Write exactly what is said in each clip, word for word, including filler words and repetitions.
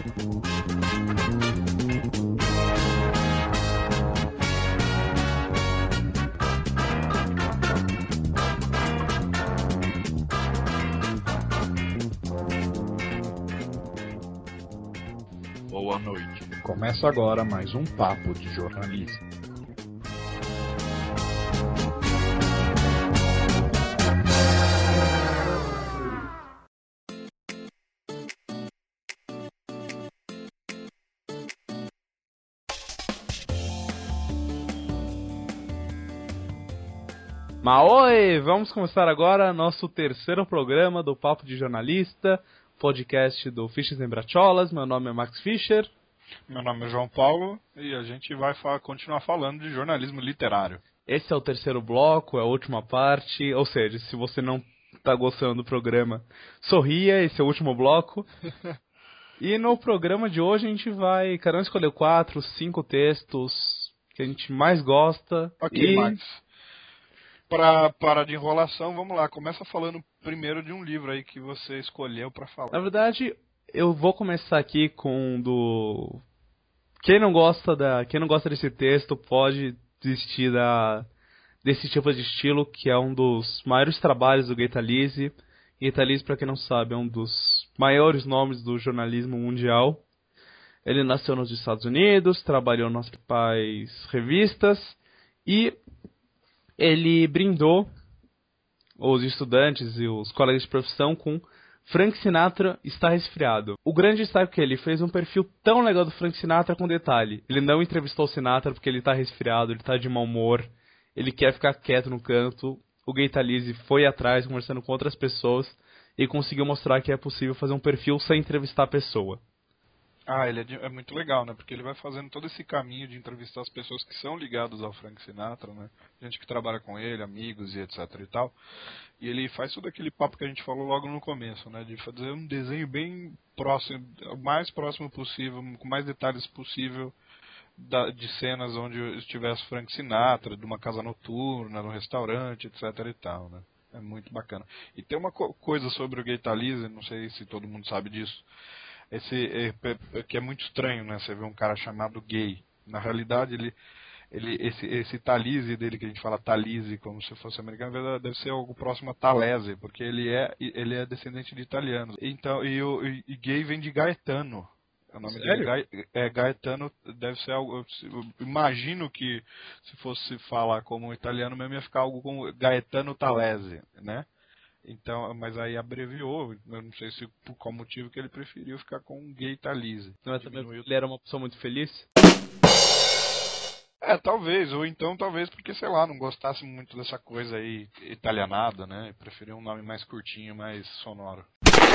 Boa noite. Começa agora mais um Papo de Jornalismo. Maoi! Vamos começar agora nosso terceiro programa do Papo de Jornalista, podcast do Fichas em Bracholas. Meu nome é Max Fischer. Meu nome é João Paulo e a gente vai fa- continuar falando de jornalismo literário. Esse é o terceiro bloco, é a última parte, ou seja, se você não está gostando do programa, sorria, esse é o último bloco. E no programa de hoje a gente vai, cada um escolheu quatro, cinco textos que a gente mais gosta. Ok, e... Max. Para parar de enrolação, vamos lá. Começa falando primeiro de um livro aí que você escolheu para falar. Na verdade, eu vou começar aqui com do... Quem não gosta da, quem não gosta desse texto pode desistir da, desse tipo de estilo, que é um dos maiores trabalhos do Gay Talese. Gay Talese, para quem não sabe, é um dos maiores nomes do jornalismo mundial. Ele nasceu nos Estados Unidos, trabalhou nas principais revistas e ele brindou os estudantes e os colegas de profissão com Frank Sinatra está resfriado. O grande destaque é que ele fez um perfil tão legal do Frank Sinatra com detalhe. Ele não entrevistou o Sinatra porque ele está resfriado, ele está de mau humor, ele quer ficar quieto no canto. O Gay Talese foi atrás, conversando com outras pessoas, e conseguiu mostrar que é possível fazer um perfil sem entrevistar a pessoa. Ah, ele é, de, é muito legal, né? Porque ele vai fazendo todo esse caminho de entrevistar as pessoas que são ligadas ao Frank Sinatra, né? Gente que trabalha com ele, amigos e etc e tal. E ele faz todo aquele papo que a gente falou logo no começo, né? De fazer um desenho bem próximo, o mais próximo possível, com mais detalhes possível da, de cenas onde estivesse Frank Sinatra, de uma casa noturna, num restaurante, etc e tal, né? É muito bacana. E tem uma co- coisa sobre o Gay Talese, não sei se todo mundo sabe disso. Esse é, é, que é muito estranho, né? Você vê um cara chamado Gay. Na realidade, ele, ele, esse, esse Talese dele, que a gente fala Talese como se fosse americano, na verdade deve ser algo próximo a Talese, porque ele é, ele é descendente de italianos. Então, e, o, e, e Gay vem de Gaetano. O nome Sério? dele é Gaetano, deve ser algo. Eu imagino que se fosse falar como um italiano mesmo, ia ficar algo como Gaetano Talese, né? Então, mas aí abreviou, eu não sei se por qual motivo que ele preferiu ficar com Gay Talese. Não é também porque ele era uma pessoa muito feliz? É, talvez, ou então talvez porque, sei lá, não gostasse muito dessa coisa aí italianada, né? Preferiu um nome mais curtinho, mais sonoro.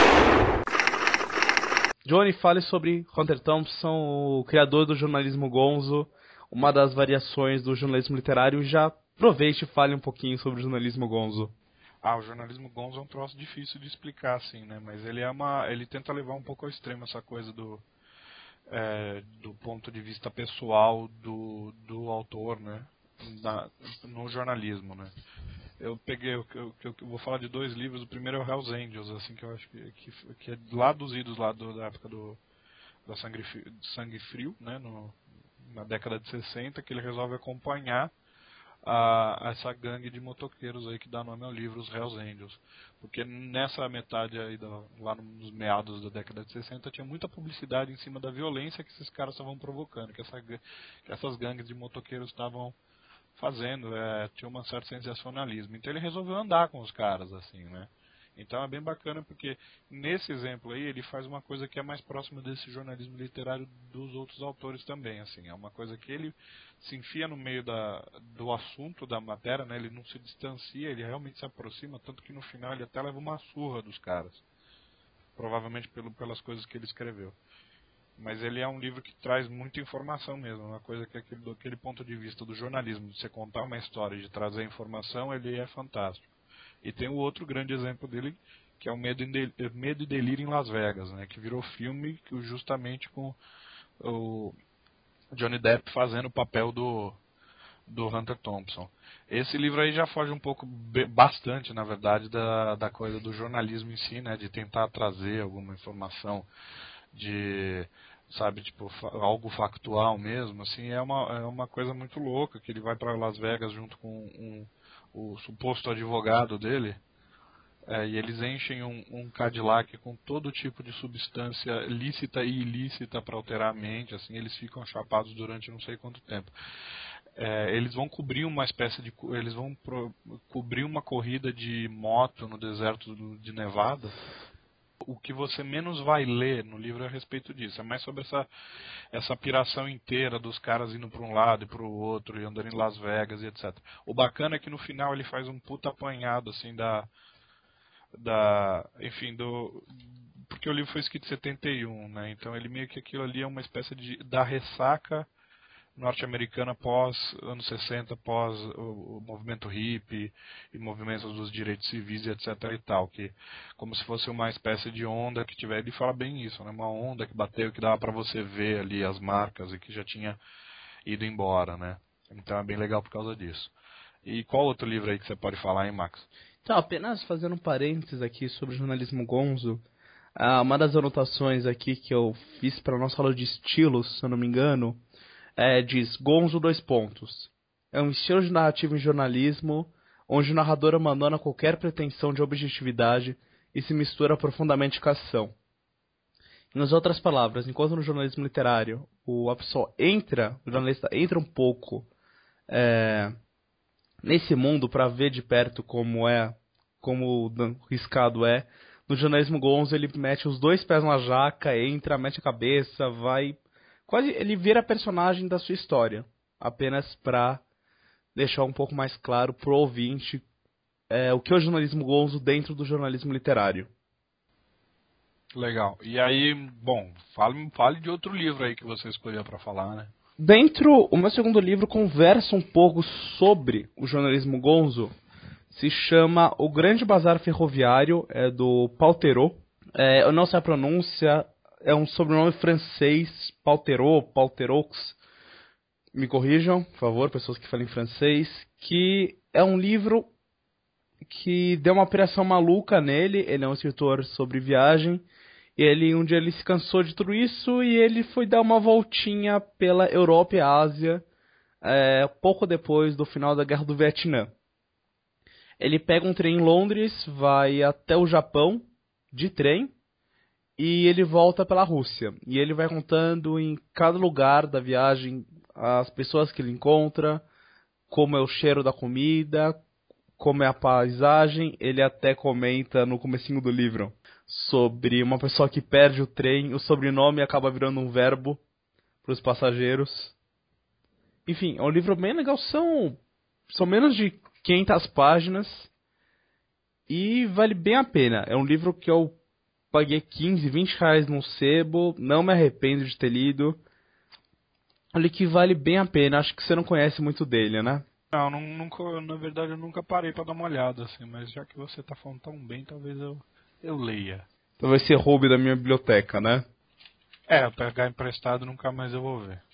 Johnny, fale sobre Hunter Thompson, o criador do jornalismo gonzo, uma das variações do jornalismo literário. Já aproveite e fale um pouquinho sobre o jornalismo gonzo. Ah, o jornalismo gonzo é um troço difícil de explicar, assim, né? Mas ele é uma, ele tenta levar um pouco ao extremo essa coisa do, é, do ponto de vista pessoal do, do autor, né? Na, no jornalismo, né? Eu peguei, eu, eu, eu vou falar de dois livros. O primeiro é o Hells Angels, assim, que eu acho que, que, que é lá dos idos lá do, da época do da sangue, sangue frio, né? No, na década de sessenta, que ele resolve acompanhar a essa gangue de motoqueiros aí que dá nome ao livro, os Hells Angels. Porque nessa metade aí, da, lá nos meados da década de sessenta, tinha muita publicidade em cima da violência que esses caras estavam provocando, que, essa, que essas gangues de motoqueiros estavam fazendo, é, tinha um certo sensacionalismo. Então ele resolveu andar com os caras, assim, né? Então é bem bacana porque nesse exemplo aí ele faz uma coisa que é mais próxima desse jornalismo literário dos outros autores também, assim, é uma coisa que ele se enfia no meio da, do assunto da matéria, né? Ele não se distancia, ele realmente se aproxima, tanto que no final ele até leva uma surra dos caras, provavelmente pelo, pelas coisas que ele escreveu. Mas ele é um livro que traz muita informação mesmo, uma coisa que aquele, do aquele ponto de vista do jornalismo, de você contar uma história e de trazer informação, ele é fantástico. E tem o outro grande exemplo dele, que é o Medo, de, Medo e Delírio em Las Vegas, né, que virou filme justamente com o Johnny Depp fazendo o papel do, do Hunter Thompson. Esse livro aí já foge um pouco, bastante na verdade, da, da coisa do jornalismo em si, né, de tentar trazer alguma informação de sabe, tipo, algo factual mesmo, assim, é uma, é uma coisa muito louca, que ele vai para Las Vegas junto com um, o suposto advogado dele, é, e eles enchem um, um Cadillac com todo tipo de substância lícita e ilícita para alterar a mente, assim, eles ficam chapados durante não sei quanto tempo. É, eles vão cobrir uma espécie de, eles vão pro, cobrir uma corrida de moto no deserto de Nevada. O que você menos vai ler no livro é a respeito disso. É mais sobre essa, essa piração inteira dos caras indo para um lado e para o outro, e andando em Las Vegas e etcétera. O bacana é que no final ele faz um puta apanhado, assim, da... da enfim, do... porque o livro foi escrito em setenta e um, né? Então ele meio que aquilo ali é uma espécie de... da ressaca norte-americana pós anos sessenta, pós o, o movimento hippie e movimentos dos direitos civis e etc e tal, que como se fosse uma espécie de onda que tiver, ele fala bem isso, né? Uma onda que bateu, que dava para você ver ali as marcas e que já tinha ido embora, né? Então é bem legal por causa disso. E qual outro livro aí que você pode falar, hein, Max? Então, apenas fazendo um parênteses aqui sobre o jornalismo gonzo, ah, uma das anotações aqui que eu fiz para nossa aula de estilos, se eu não me engano, É, diz, gonzo dois pontos. É um estilo de narrativa em jornalismo onde o narrador abandona qualquer pretensão de objetividade e se mistura profundamente com a ação. Nas outras palavras, enquanto no jornalismo literário o, a pessoa entra, o jornalista entra um pouco é, nesse mundo para ver de perto como é, como riscado é, no jornalismo gonzo ele mete os dois pés na jaca, entra, mete a cabeça, vai... Quase ele vira personagem da sua história, apenas para deixar um pouco mais claro pro ouvinte é, o que é o jornalismo gonzo dentro do jornalismo literário. Legal. E aí, bom, fale, fale de outro livro aí que você escolheu para falar, né? Dentro, o meu segundo livro conversa um pouco sobre o jornalismo gonzo, se chama O Grande Bazar Ferroviário, é do Pautereau. É, eu não sei a pronúncia... É um sobrenome francês, Pautereau, Pautereaux, me corrijam, por favor, pessoas que falem francês, que é um livro que deu uma operação maluca nele. Ele é um escritor sobre viagem, e ele, um dia ele se cansou de tudo isso e ele foi dar uma voltinha pela Europa e Ásia, é, pouco depois do final da Guerra do Vietnã. Ele pega um trem em Londres, vai até o Japão, de trem, e ele volta pela Rússia. E ele vai contando em cada lugar da viagem as pessoas que ele encontra, como é o cheiro da comida, como é a paisagem. Ele até comenta no comecinho do livro sobre uma pessoa que perde o trem, o sobrenome acaba virando um verbo para os passageiros. Enfim, é um livro bem legal. São, são menos de quinhentas páginas e vale bem a pena. É um livro que eu paguei quinze, vinte reais num sebo, não me arrependo de ter lido. Olha que vale bem a pena, acho que você não conhece muito dele, né? Não, não nunca, na verdade eu nunca parei pra dar uma olhada, assim, mas já que você tá falando tão bem, talvez eu, eu leia. Talvez você roube da minha biblioteca, né? É, pegar emprestado nunca mais eu vou ver.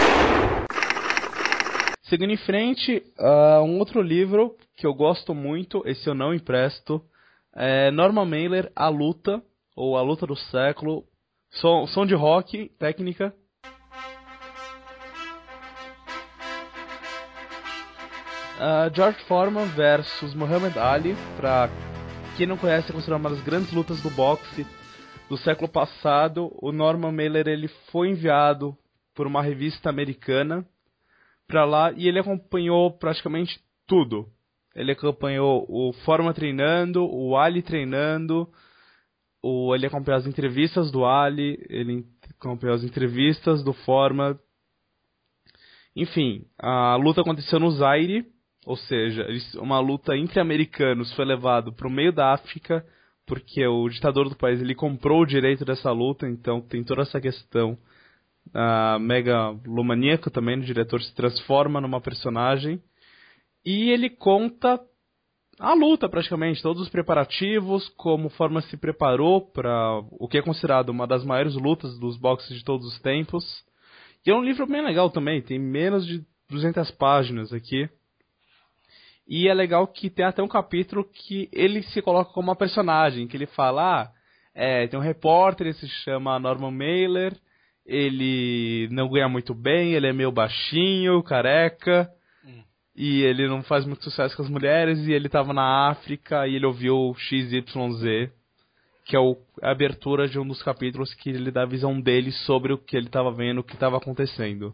Seguindo em frente, uh, um outro livro que eu gosto muito, esse eu não empresto, é Norman Mailer, A Luta, ou A Luta do Século, som, som de rock, técnica. Uh, George Foreman versus Muhammad Ali, pra quem não conhece, é considerada uma das grandes lutas do boxe do século passado. O Norman Mailer ele foi enviado por uma revista americana para lá e ele acompanhou praticamente tudo. Ele acompanhou o Foreman treinando, o Ali treinando, o, ele acompanhou as entrevistas do Ali, ele acompanhou as entrevistas do Foreman. Enfim, a luta aconteceu no Zaire, ou seja, uma luta entre americanos foi levado para o meio da África, porque o ditador do país ele comprou o direito dessa luta, então tem toda essa questão uh, megalomaníaca também, o diretor se transforma numa personagem, e ele conta a luta praticamente, todos os preparativos, como Foreman se preparou para o que é considerado uma das maiores lutas dos boxes de todos os tempos, e é um livro bem legal também, tem menos de duzentas páginas aqui. E é legal que tem até um capítulo que ele se coloca como uma personagem, que ele fala, ah, É, tem um repórter, ele se chama Norman Mailer, ele não ganha muito bem, ele é meio baixinho, careca, hum. e ele não faz muito sucesso com as mulheres, e ele tava na África e ele ouviu X Y Z, que é o, a abertura de um dos capítulos que ele dá a visão dele sobre o que ele tava vendo, o que tava acontecendo.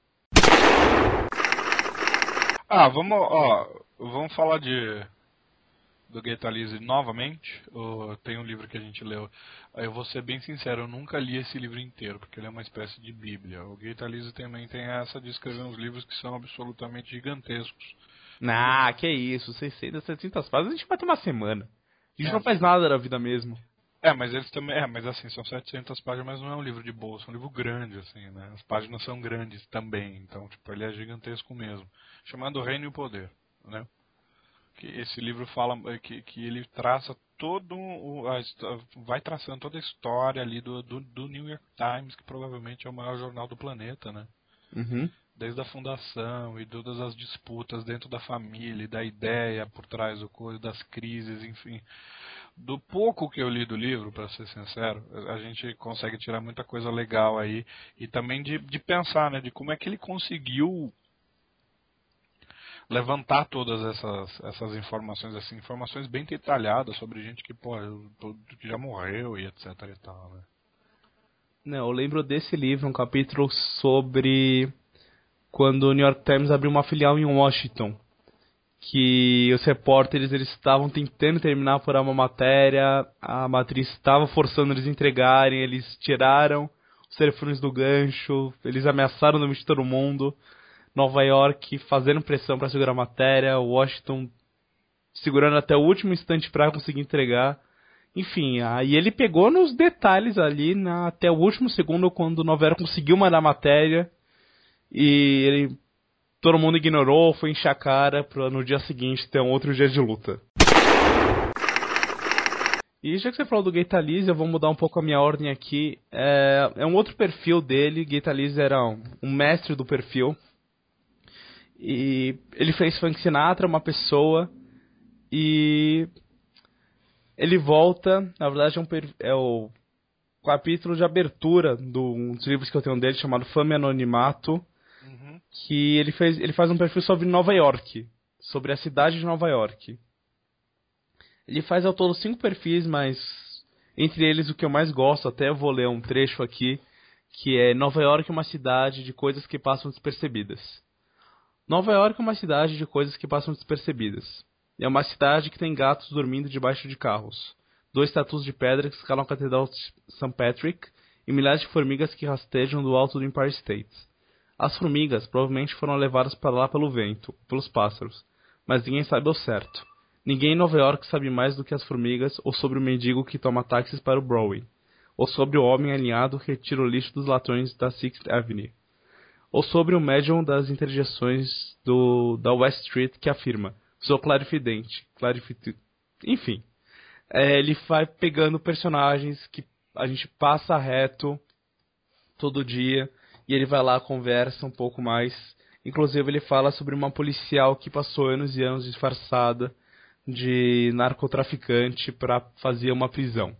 Ah, vamos, ó, vamos falar de do Gaetalize novamente. Ou tem um livro que a gente leu. Eu vou ser bem sincero, eu nunca li esse livro inteiro, porque ele é uma espécie de bíblia. O Gaetalize também tem essa de escrever uns livros que são absolutamente gigantescos. Ah, que isso, seiscentas, setecentas páginas, a gente vai ter uma semana. A gente é, não faz nada da vida mesmo. É, mas eles também, é, mas assim, são setecentas páginas, mas não é um livro de bolsa, é um livro grande, assim, né? As páginas são grandes também, então, tipo, ele é gigantesco mesmo. Chamado O Reino e o Poder, né? Que esse livro fala, que, que ele traça todo o, a, vai traçando toda a história ali do, do, do New York Times, que provavelmente é o maior jornal do planeta, né? Uhum. Desde a fundação e todas as disputas dentro da família, da ideia por trás do coisa, das crises, enfim. Do pouco que eu li do livro, para ser sincero, a gente consegue tirar muita coisa legal aí. E também de, de pensar, né, de como é que ele conseguiu levantar todas essas, essas informações, assim, informações bem detalhadas sobre gente que, pô, que já morreu e etc e tal, né? Não, eu lembro desse livro, um capítulo sobre quando o New York Times abriu uma filial em Washington, que os repórteres eles estavam tentando terminar por uma matéria, a matriz estava forçando eles a entregarem, eles tiraram os telefones do gancho, eles ameaçaram demitir todo mundo. Nova York fazendo pressão para segurar a matéria, Washington segurando até o último instante para conseguir entregar. Enfim, aí ele pegou nos detalhes ali na, até o último segundo quando Nova York conseguiu mandar a matéria e ele, todo mundo ignorou, foi encher a cara para no dia seguinte ter um outro dia de luta. E já que você falou do Gaetalize, eu vou mudar um pouco a minha ordem aqui. É, é um outro perfil dele, Gaetalize era um, um mestre do perfil. E ele fez Frank Sinatra, uma pessoa, e ele volta, na verdade é, um, é o capítulo de abertura de um dos livros que eu tenho dele, chamado Fama e Anonimato, uhum. que ele, fez, ele faz um perfil sobre Nova York, sobre a cidade de Nova York. Ele faz ao todo cinco perfis, mas entre eles o que eu mais gosto, até eu vou ler um trecho aqui, que é Nova York é uma cidade de coisas que passam despercebidas. Nova York é uma cidade de coisas que passam despercebidas. É uma cidade que tem gatos dormindo debaixo de carros, dois tatus de pedra que escalam a Catedral de Saint Patrick e milhares de formigas que rastejam do alto do Empire State. As formigas provavelmente foram levadas para lá pelo vento, pelos pássaros, mas ninguém sabe ao certo. Ninguém em Nova York sabe mais do que as formigas ou sobre o mendigo que toma táxis para o Broadway, ou sobre o homem alinhado que retira o lixo dos latões da Sixth Avenue. Ou sobre o médium das interjeições do, da West Street que afirma, sou clarividente, clarividente. Enfim, é, ele vai pegando personagens que a gente passa reto todo dia e ele vai lá, conversa um pouco mais. Inclusive ele fala sobre uma policial que passou anos e anos disfarçada de narcotraficante para fazer uma prisão.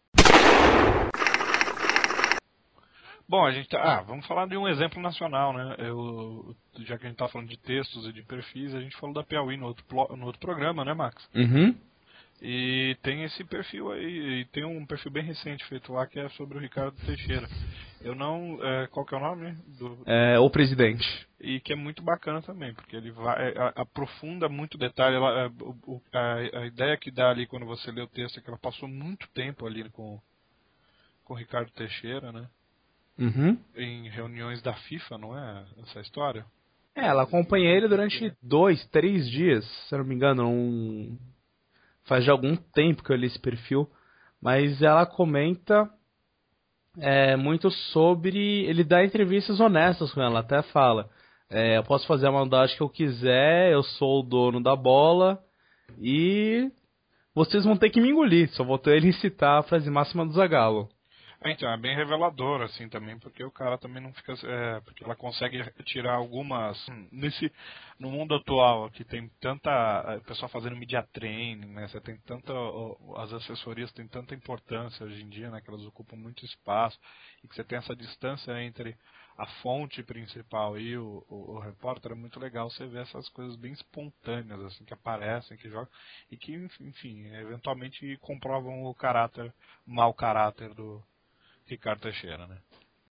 Bom, a gente tá, ah, vamos falar de um exemplo nacional, né? Eu, já que a gente tá falando de textos e de perfis, a gente falou da Piauí no outro, no outro programa, né, Max? Uhum. E tem esse perfil aí, e tem um perfil bem recente feito lá que é sobre o Ricardo Teixeira. Eu não, é, qual que é o nome? Do, é, o Presidente. E que é muito bacana também, porque ele vai, é, aprofunda muito detalhe. Ela, é, o, a, a ideia que dá ali quando você lê o texto é que ela passou muito tempo ali com, com o Ricardo Teixeira, né? Uhum. Em reuniões da FIFA, não é essa história? É, ela acompanha ele durante dois, três dias, se eu não me engano. Um... Faz já algum tempo que eu li esse perfil. Mas ela comenta é, muito sobre... Ele dá entrevistas honestas com ela, até fala. É, eu posso fazer a maldade que eu quiser, eu sou o dono da bola e vocês vão ter que me engolir. Só vou ter ele citar a frase máxima do Zagallo. Então, é bem revelador, assim, também, porque o cara também não fica... É, porque ela consegue tirar algumas... Nesse, no mundo atual, que tem tanta... O pessoal fazendo media training, né? Você tem tanta... As assessorias têm tanta importância hoje em dia, né? Que elas ocupam muito espaço. E que você tem essa distância entre a fonte principal e o, o, o repórter. É muito legal você ver essas coisas bem espontâneas, assim, que aparecem, que jogam... E que, enfim, eventualmente comprovam o caráter... O mau caráter do... Ricardo Teixeira, né?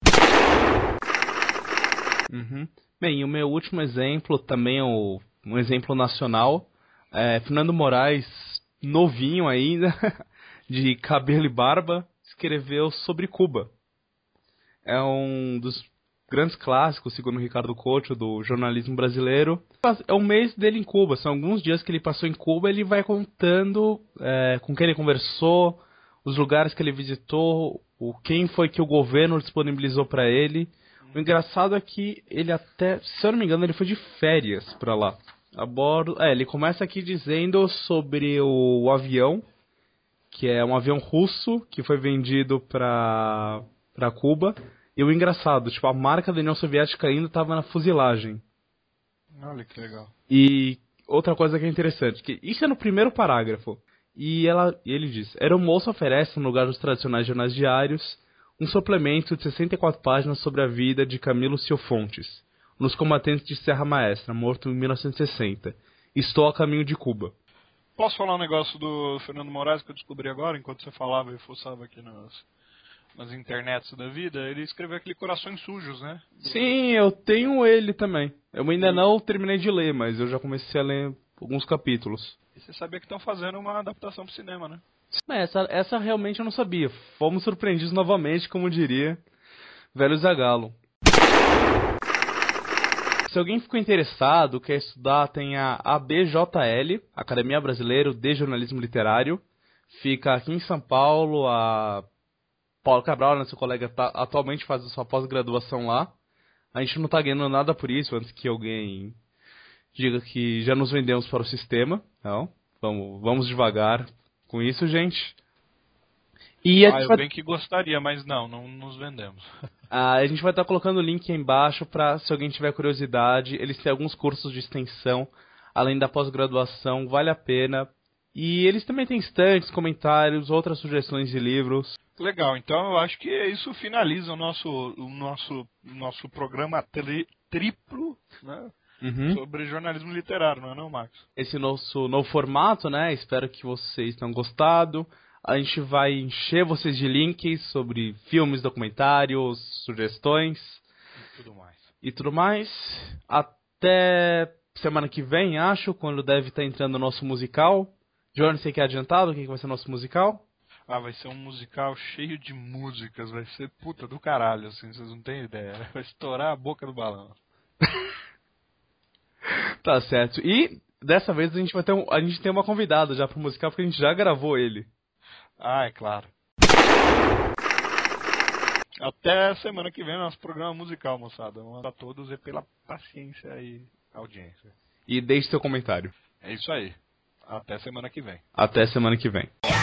Uhum. Bem, o meu último exemplo também é o, um exemplo nacional. É, Fernando Moraes, novinho ainda, de cabelo e barba, escreveu sobre Cuba. É um dos grandes clássicos, segundo o Ricardo Couto, do jornalismo brasileiro. É o mês dele em Cuba, são alguns dias que ele passou em Cuba, ele vai contando é, com quem ele conversou, os lugares que ele visitou, o quem foi que o governo disponibilizou para ele. O engraçado é que ele até, se eu não me engano, ele foi de férias para lá. A bordo, é, ele começa aqui dizendo sobre o, o avião, que é um avião russo que foi vendido para para Cuba. E o engraçado, tipo, a marca da União Soviética ainda estava na fuselagem. Olha que legal. E outra coisa que é interessante, que isso é no primeiro parágrafo. E ela, ele diz, Aeromoça oferece, no lugar dos tradicionais jornais diários, um suplemento de sessenta e quatro páginas sobre a vida de Camilo Cifuentes, nos combatentes de Serra Maestra, morto em mil novecentos e sessenta. Estou a caminho de Cuba. Posso falar um negócio do Fernando Moraes que eu descobri agora, enquanto você falava e fuçava aqui nas, nas internets da vida? Ele escreveu aquele Corações Sujos, né? Do... Sim, eu tenho ele também. Eu ainda não terminei de ler, mas eu já comecei a ler alguns capítulos. E você sabia que estão fazendo uma adaptação pro cinema, né? Essa, essa realmente eu não sabia. Fomos surpreendidos novamente, como diria velho Zagallo. Se alguém ficou interessado, quer estudar, tem a A B J L, Academia Brasileira de Jornalismo Literário. Fica aqui em São Paulo. A Paulo Cabral, nosso colega, tá, atualmente faz a sua pós-graduação lá. A gente não tá ganhando nada por isso, antes que alguém diga que já nos vendemos para o sistema. Não, vamos, vamos devagar com isso, gente. E ah, eu vai... bem que gostaria, mas não, não nos vendemos. Ah, a gente vai estar colocando o link aí embaixo para, se alguém tiver curiosidade, eles têm alguns cursos de extensão, além da pós-graduação, vale a pena. E eles também têm estantes, comentários, outras sugestões de livros. Legal, então eu acho que isso finaliza o nosso, o nosso, o nosso programa tri, triplo, né? Uhum. Sobre jornalismo literário, não é não, Max? Esse nosso novo formato, né? Espero que vocês tenham gostado. A gente vai encher vocês de links sobre filmes, documentários, sugestões. E tudo mais. E tudo mais. Até semana que vem, acho, quando deve estar entrando o nosso musical. Johnny, você quer adiantado o que vai ser o nosso musical? Ah, vai ser um musical cheio de músicas. Vai ser puta do caralho, assim, vocês não têm ideia. Vai estourar a boca do balão. Tá certo. E dessa vez a gente vai ter um, a gente tem uma convidada já pro musical, porque a gente já gravou ele. Ah, é claro. Até semana que vem nosso programa musical, moçada. Um a todos e pela paciência e audiência. E deixe seu comentário. É isso aí. Até semana que vem. Até semana que vem.